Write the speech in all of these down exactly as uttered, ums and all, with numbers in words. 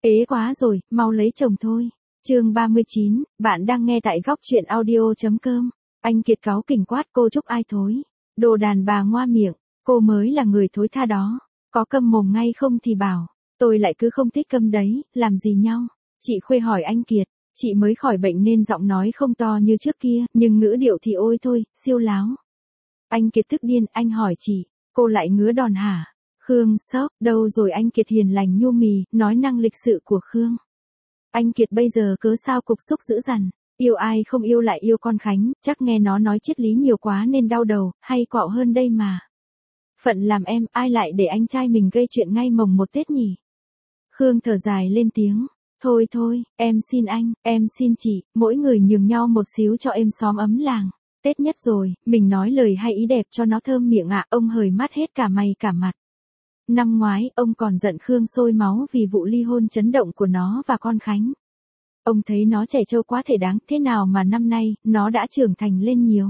Ế quá rồi, mau lấy chồng thôi. Chương ba mươi chín, bạn đang nghe tại góc truyện audio chấm com. Anh Kiệt cáu kỉnh quát cô Trúc ai thối. Đồ đàn bà ngoa miệng, cô mới là người thối tha đó. Có câm mồm ngay không thì bảo, tôi lại cứ không thích câm đấy, làm gì nhau. Chị Khuê hỏi anh Kiệt, chị mới khỏi bệnh nên giọng nói không to như trước kia, nhưng ngữ điệu thì ôi thôi, siêu láo. Anh Kiệt tức điên, anh hỏi chị, cô lại ngứa đòn hả? Khương sốc, đâu rồi anh Kiệt hiền lành nhu mì, nói năng lịch sự của Khương. Anh Kiệt bây giờ cớ sao cục xúc dữ dằn, yêu ai không yêu lại yêu con Khánh, chắc nghe nó nói triết lý nhiều quá nên đau đầu, hay quạo hơn đây mà. Phận làm em, ai lại để anh trai mình gây chuyện ngay mồng một Tết nhỉ? Khương thở dài lên tiếng, thôi thôi, em xin anh, em xin chị, mỗi người nhường nhau một xíu cho êm xóm ấm làng. Tết nhất rồi, mình nói lời hay ý đẹp cho nó thơm miệng ạ, ông hời mắt hết cả mày cả mặt. Năm ngoái, ông còn giận Khương sôi máu vì vụ ly hôn chấn động của nó và con Khánh. Ông thấy nó trẻ trâu quá thể đáng, thế nào mà năm nay, nó đã trưởng thành lên nhiều.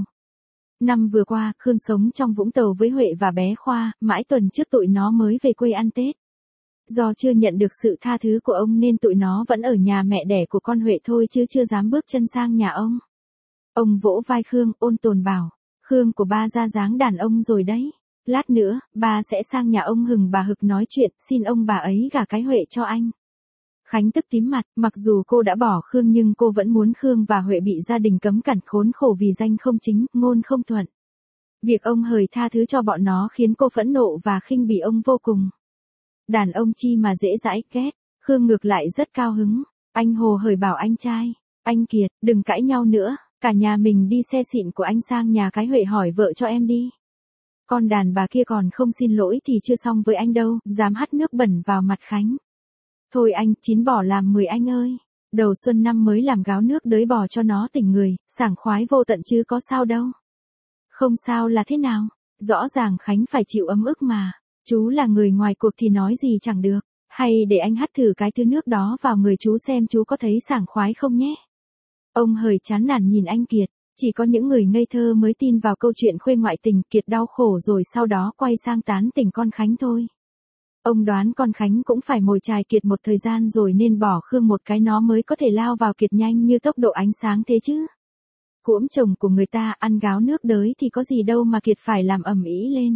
Năm vừa qua, Khương sống trong Vũng Tàu với Huệ và bé Khoa, mãi tuần trước tụi nó mới về quê ăn Tết. Do chưa nhận được sự tha thứ của ông nên tụi nó vẫn ở nhà mẹ đẻ của con Huệ thôi chứ chưa dám bước chân sang nhà ông. Ông vỗ vai Khương, ôn tồn bảo, Khương của ba ra dáng đàn ông rồi đấy. Lát nữa, ba sẽ sang nhà ông Hừng bà Hực nói chuyện, xin ông bà ấy gả cái Huệ cho anh. Khánh tức tím mặt, mặc dù cô đã bỏ Khương nhưng cô vẫn muốn Khương và Huệ bị gia đình cấm cản khốn khổ vì danh không chính, ngôn không thuận. Việc ông hời tha thứ cho bọn nó khiến cô phẫn nộ và khinh bỉ ông vô cùng. Đàn ông chi mà dễ dãi ghét, Khương ngược lại rất cao hứng. Anh hồ hởi bảo anh trai, anh Kiệt, đừng cãi nhau nữa, cả nhà mình đi xe xịn của anh sang nhà cái Huệ hỏi vợ cho em đi. Con đàn bà kia còn không xin lỗi thì chưa xong với anh đâu, dám hắt nước bẩn vào mặt Khánh. Thôi anh, chín bỏ làm mười anh ơi. Đầu xuân năm mới làm gáo nước đới bò cho nó tỉnh người, sảng khoái vô tận chứ có sao đâu. Không sao là thế nào? Rõ ràng Khánh phải chịu ấm ức mà. Chú là người ngoài cuộc thì nói gì chẳng được. Hay để anh hắt thử cái thứ nước đó vào người chú xem chú có thấy sảng khoái không nhé. Ông hời chán nản nhìn anh Kiệt. Chỉ có những người ngây thơ mới tin vào câu chuyện khuê ngoại tình, Kiệt đau khổ rồi sau đó quay sang tán tỉnh con Khánh thôi. Ông đoán con Khánh cũng phải mồi chài Kiệt một thời gian rồi nên bỏ Khương một cái nó mới có thể lao vào Kiệt nhanh như tốc độ ánh sáng thế chứ. Cuỗm chồng của người ta ăn gáo nước đới thì có gì đâu mà Kiệt phải làm ầm ĩ lên.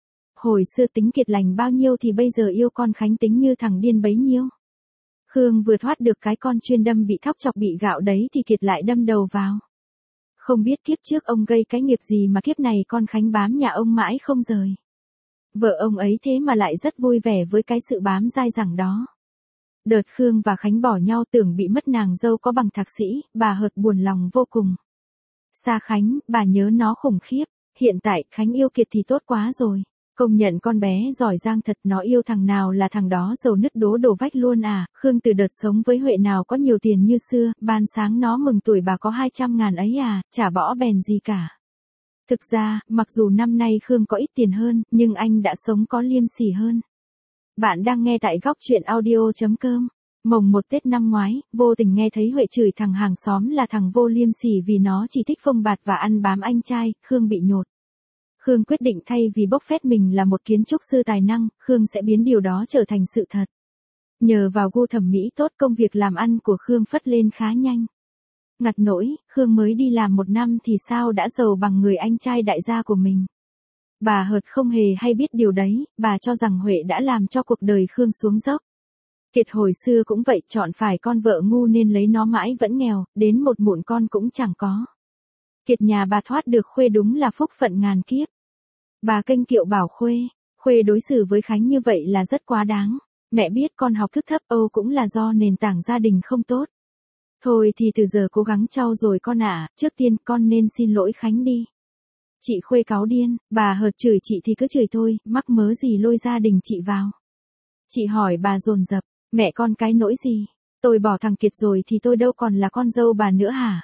Hồi xưa tính Kiệt lành bao nhiêu thì bây giờ yêu con Khánh tính như thằng điên bấy nhiêu. Khương vừa thoát được cái con chuyên đâm bị thóc chọc bị gạo đấy thì Kiệt lại đâm đầu vào. Không biết kiếp trước ông gây cái nghiệp gì mà kiếp này con Khánh bám nhà ông mãi không rời. Vợ ông ấy thế mà lại rất vui vẻ với cái sự bám dai dẳng đó. Đợt Khương và Khánh bỏ nhau tưởng bị mất nàng dâu có bằng thạc sĩ, bà hợt buồn lòng vô cùng. Xa Khánh, bà nhớ nó khủng khiếp, hiện tại Khánh yêu Kiệt thì tốt quá rồi. Công nhận con bé giỏi giang thật, nó yêu thằng nào là thằng đó giàu nứt đố đổ vách luôn à. Khương từ đợt sống với Huệ nào có nhiều tiền như xưa, ban sáng nó mừng tuổi bà có hai trăm ngàn ấy à, chả bỏ bèn gì cả. Thực ra, mặc dù năm nay Khương có ít tiền hơn, nhưng anh đã sống có liêm sỉ hơn. Bạn đang nghe tại góc truyện audio chấm com. Mồng một Tết năm ngoái, vô tình nghe thấy Huệ chửi thằng hàng xóm là thằng vô liêm sỉ vì nó chỉ thích phông bạt và ăn bám anh trai, Khương bị nhột. Khương quyết định thay vì bốc phét mình là một kiến trúc sư tài năng, Khương sẽ biến điều đó trở thành sự thật. Nhờ vào gu thẩm mỹ tốt, công việc làm ăn của Khương phất lên khá nhanh. Ngặt nỗi, Khương mới đi làm một năm thì sao đã giàu bằng người anh trai đại gia của mình. Bà hợt không hề hay biết điều đấy, bà cho rằng Huệ đã làm cho cuộc đời Khương xuống dốc. Kiệt hồi xưa cũng vậy, chọn phải con vợ ngu nên lấy nó mãi vẫn nghèo, đến một mụn con cũng chẳng có. Kiệt nhà bà thoát được Khuê đúng là phúc phận ngàn kiếp. Bà kênh kiệu bảo Khuê, Khuê đối xử với Khánh như vậy là rất quá đáng. Mẹ biết con học thức thấp Âu cũng là do nền tảng gia đình không tốt. Thôi thì từ giờ cố gắng trau dồi con ạ, trước tiên con nên xin lỗi Khánh đi. Chị Khuê cáu điên, bà hợt chửi chị thì cứ chửi thôi, mắc mớ gì lôi gia đình chị vào. Chị hỏi bà dồn dập, mẹ con cái nỗi gì? Tôi bỏ thằng Kiệt rồi thì tôi đâu còn là con dâu bà nữa hả?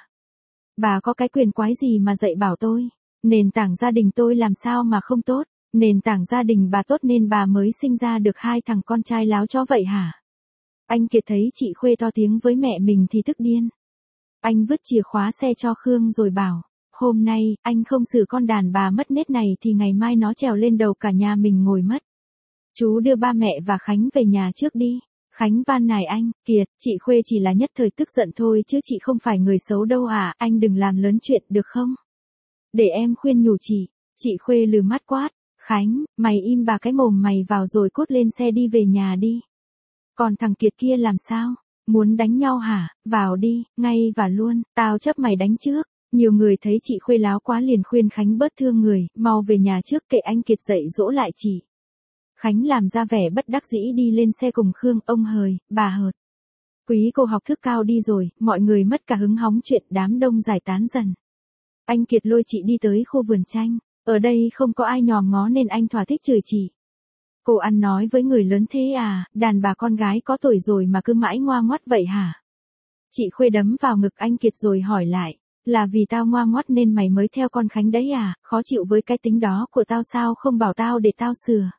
Bà có cái quyền quái gì mà dạy bảo tôi? Nền tảng gia đình tôi làm sao mà không tốt? Nền tảng gia đình bà tốt nên bà mới sinh ra được hai thằng con trai láo chó vậy hả? Anh Kiệt thấy chị Khuê to tiếng với mẹ mình thì tức điên. Anh vứt chìa khóa xe cho Khương rồi bảo, hôm nay, anh không xử con đàn bà mất nết này thì ngày mai nó trèo lên đầu cả nhà mình ngồi mất. Chú đưa ba mẹ và Khánh về nhà trước đi. Khánh van nài anh, Kiệt, chị Khuê chỉ là nhất thời tức giận thôi chứ chị không phải người xấu đâu à, anh đừng làm lớn chuyện được không? Để em khuyên nhủ chị, chị Khuê lừ mắt quát, Khánh, mày im bà cái mồm mày vào rồi cút lên xe đi về nhà đi. Còn thằng Kiệt kia làm sao? Muốn đánh nhau hả? Vào đi, ngay và luôn, tao chấp mày đánh trước. Nhiều người thấy chị Khuê láo quá liền khuyên Khánh bớt thương người, mau về nhà trước kệ anh Kiệt dậy dỗ lại chị. Khánh làm ra vẻ bất đắc dĩ đi lên xe cùng Khương, ông hời, bà hợt. Quý cô học thức cao đi rồi, mọi người mất cả hứng hóng chuyện, đám đông giải tán dần. Anh Kiệt lôi chị đi tới khu vườn chanh, ở đây không có ai nhòm ngó nên anh thỏa thích chửi chị. Cô ăn nói với người lớn thế à, đàn bà con gái có tuổi rồi mà cứ mãi ngoa ngoắt vậy hả? Chị Khuê đấm vào ngực anh Kiệt rồi hỏi lại, là vì tao ngoa ngoắt nên mày mới theo con Khánh đấy à, khó chịu với cái tính đó của tao sao không bảo tao để tao sửa?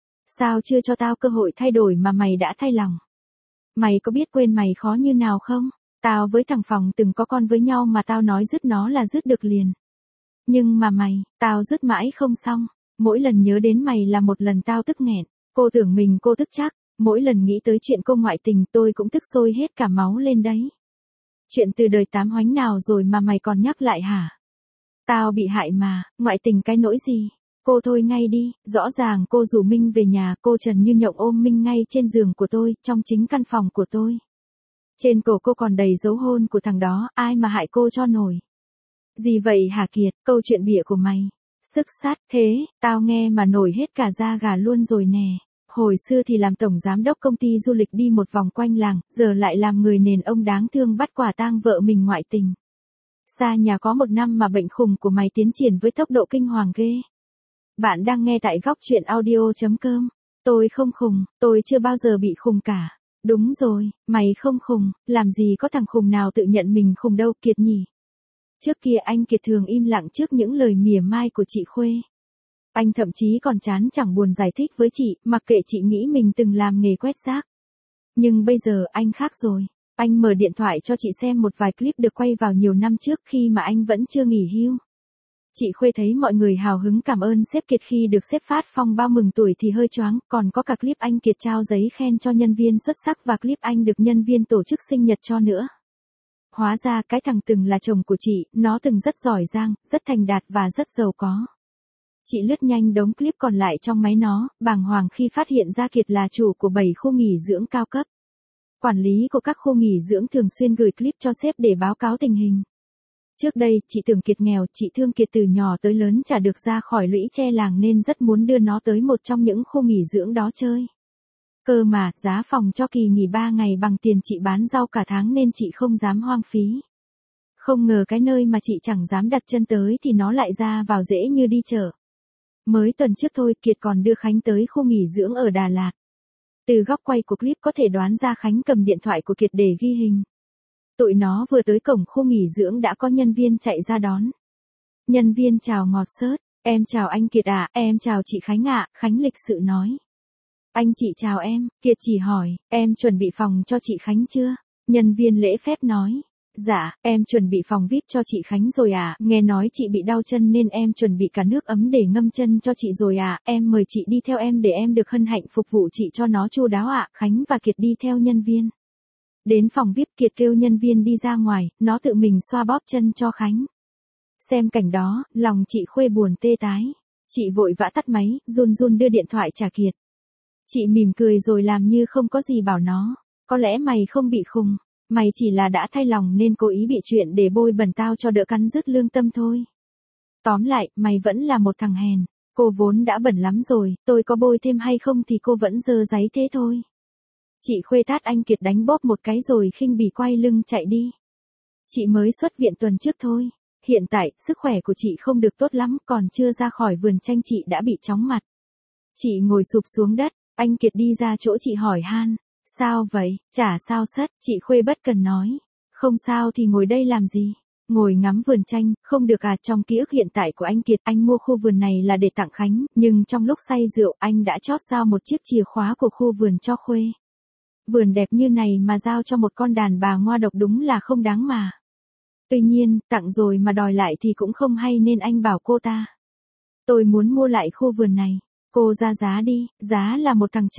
Sao chưa cho tao cơ hội thay đổi mà mày đã thay lòng? Mày có biết quên mày khó như nào không? Tao với thằng Phòng từng có con với nhau mà tao nói dứt nó là dứt được liền. Nhưng mà mày, tao dứt mãi không xong. Mỗi lần nhớ đến mày là một lần tao tức nghẹn. Cô tưởng mình cô tức chắc. Mỗi lần nghĩ tới chuyện cô ngoại tình tôi cũng tức sôi hết cả máu lên đấy. Chuyện từ đời tám hoánh nào rồi mà mày còn nhắc lại hả? Tao bị hại mà, ngoại tình cái nỗi gì? Cô thôi ngay đi, rõ ràng cô rủ Minh về nhà, cô Trần như nhộng ôm Minh ngay trên giường của tôi, trong chính căn phòng của tôi. Trên cổ cô còn đầy dấu hôn của thằng đó, ai mà hại cô cho nổi. Gì vậy hả Kiệt, câu chuyện bịa của mày. Sức sát thế, tao nghe mà nổi hết cả da gà luôn rồi nè. Hồi xưa thì làm tổng giám đốc công ty du lịch đi một vòng quanh làng, giờ lại làm người nền ông đáng thương bắt quả tang vợ mình ngoại tình. Xa nhà có một năm mà bệnh khùng của mày tiến triển với tốc độ kinh hoàng ghê. Bạn đang nghe tại góc truyện audio.com. Tôi không khùng, tôi chưa bao giờ bị khùng cả. Đúng rồi, mày không khùng, làm gì có thằng khùng nào tự nhận mình khùng đâu Kiệt nhỉ. Trước kia anh Kiệt thường im lặng trước những lời mỉa mai của chị Khuê. Anh thậm chí còn chán chẳng buồn giải thích với chị, mặc kệ chị nghĩ mình từng làm nghề quét rác. Nhưng bây giờ anh khác rồi. Anh mở điện thoại cho chị xem một vài clip được quay vào nhiều năm trước khi mà anh vẫn chưa nghỉ hưu. Chị Khuê thấy mọi người hào hứng cảm ơn sếp Kiệt khi được sếp phát phong bao mừng tuổi thì hơi choáng, còn có cả clip anh Kiệt trao giấy khen cho nhân viên xuất sắc và clip anh được nhân viên tổ chức sinh nhật cho nữa. Hóa ra cái thằng từng là chồng của chị, nó từng rất giỏi giang, rất thành đạt và rất giàu có. Chị lướt nhanh đống clip còn lại trong máy nó, bàng hoàng khi phát hiện ra Kiệt là chủ của bảy khu nghỉ dưỡng cao cấp. Quản lý của các khu nghỉ dưỡng thường xuyên gửi clip cho sếp để báo cáo tình hình. Trước đây, chị tưởng Kiệt nghèo, chị thương Kiệt từ nhỏ tới lớn chả được ra khỏi lũy tre làng nên rất muốn đưa nó tới một trong những khu nghỉ dưỡng đó chơi. Cơ mà, giá phòng cho kỳ nghỉ ba ngày bằng tiền chị bán rau cả tháng nên chị không dám hoang phí. Không ngờ cái nơi mà chị chẳng dám đặt chân tới thì nó lại ra vào dễ như đi chợ. Mới tuần trước thôi Kiệt còn đưa Khánh tới khu nghỉ dưỡng ở Đà Lạt. Từ góc quay của clip có thể đoán ra Khánh cầm điện thoại của Kiệt để ghi hình. Tụi nó vừa tới cổng khu nghỉ dưỡng đã có nhân viên chạy ra đón. Nhân viên chào ngọt xớt, em chào anh Kiệt ạ, à, em chào chị Khánh ạ, à, Khánh lịch sự nói. Anh chị chào em, Kiệt chỉ hỏi, em chuẩn bị phòng cho chị Khánh chưa? Nhân viên lễ phép nói, dạ, em chuẩn bị phòng vi ai pi cho chị Khánh rồi à, nghe nói chị bị đau chân nên em chuẩn bị cả nước ấm để ngâm chân cho chị rồi à, em mời chị đi theo em để em được hân hạnh phục vụ chị cho nó chu đáo ạ, à. Khánh và Kiệt đi theo nhân viên. Đến phòng vi ai pi Kiệt kêu nhân viên đi ra ngoài, nó tự mình xoa bóp chân cho Khánh. Xem cảnh đó, lòng chị Khuê buồn tê tái. Chị vội vã tắt máy, run run đưa điện thoại trả Kiệt. Chị mỉm cười rồi làm như không có gì bảo nó. Có lẽ mày không bị khùng, mày chỉ là đã thay lòng nên cố ý bị chuyện để bôi bẩn tao cho đỡ cắn rứt lương tâm thôi. Tóm lại, mày vẫn là một thằng hèn. Cô vốn đã bẩn lắm rồi, tôi có bôi thêm hay không thì cô vẫn dơ dáy thế thôi. Chị Khuê tát anh Kiệt đánh bóp một cái rồi khinh bỉ quay lưng chạy đi. Chị mới xuất viện tuần trước thôi. Hiện tại, sức khỏe của chị không được tốt lắm, còn chưa ra khỏi vườn chanh chị đã bị chóng mặt. Chị ngồi sụp xuống đất, anh Kiệt đi ra chỗ chị hỏi han. Sao vậy? Chả sao sất, chị Khuê bất cần nói. Không sao thì ngồi đây làm gì? Ngồi ngắm vườn chanh, không được à, trong ký ức hiện tại của anh Kiệt, anh mua khu vườn này là để tặng Khánh, nhưng trong lúc say rượu anh đã chót giao một chiếc chìa khóa của khu vườn cho Khuê. Vườn đẹp như này mà giao cho một con đàn bà ngoa độc đúng là không đáng mà. Tuy nhiên, tặng rồi mà đòi lại thì cũng không hay nên anh bảo cô ta. Tôi muốn mua lại khu vườn này. Cô ra giá đi, giá là một thằng chồng.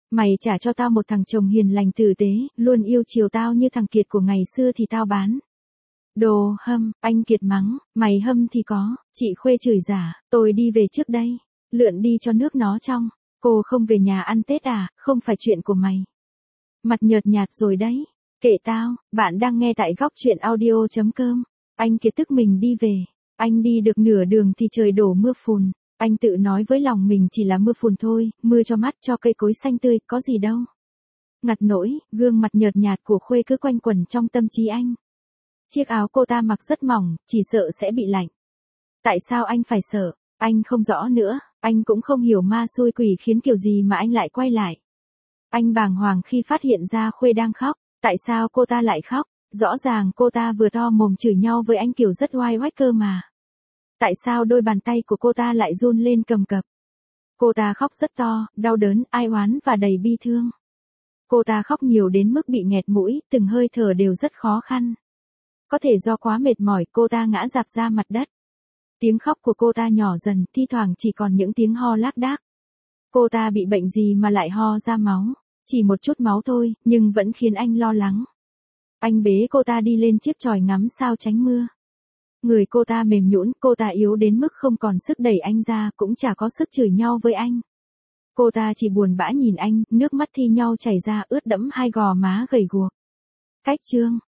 Mày trả cho tao một thằng chồng hiền lành tử tế, luôn yêu chiều tao như thằng Kiệt của ngày xưa thì tao bán. Đồ hâm, anh Kiệt mắng, mày hâm thì có, chị Khuê chửi giả, tôi đi về trước đây. Lượn đi cho nước nó trong. Cô không về nhà ăn Tết à, không phải chuyện của mày. Mặt nhợt nhạt rồi đấy. Kệ tao, bạn đang nghe tại góc chuyện audio chấm com. Anh Kiệt tức mình đi về. Anh đi được nửa đường thì trời đổ mưa phùn. Anh tự nói với lòng mình chỉ là mưa phùn thôi, mưa cho mắt cho cây cối xanh tươi, có gì đâu. Ngặt nỗi, gương mặt nhợt nhạt của Khuê cứ quanh quẩn trong tâm trí anh. Chiếc áo cô ta mặc rất mỏng, chỉ sợ sẽ bị lạnh. Tại sao anh phải sợ? Anh không rõ nữa, anh cũng không hiểu ma xui quỷ khiến kiểu gì mà anh lại quay lại. Anh bàng hoàng khi phát hiện ra Khuê đang khóc. Tại sao cô ta lại khóc? Rõ ràng cô ta vừa to mồm chửi nhau với anh kiểu rất oai oách cơ mà. Tại sao đôi bàn tay của cô ta lại run lên cầm cập? Cô ta khóc rất to, đau đớn, ai oán và đầy bi thương. Cô ta khóc nhiều đến mức bị nghẹt mũi, từng hơi thở đều rất khó khăn. Có thể do quá mệt mỏi cô ta ngã rạp ra mặt đất. Tiếng khóc của cô ta nhỏ dần, thi thoảng chỉ còn những tiếng ho lác đác. Cô ta bị bệnh gì mà lại ho ra máu? Chỉ một chút máu thôi, nhưng vẫn khiến anh lo lắng. Anh bế cô ta đi lên chiếc chòi ngắm sao tránh mưa. Người cô ta mềm nhũn, cô ta yếu đến mức không còn sức đẩy anh ra, cũng chả có sức chửi nhau với anh. Cô ta chỉ buồn bã nhìn anh, nước mắt thi nhau chảy ra ướt đẫm hai gò má gầy guộc. Cách chương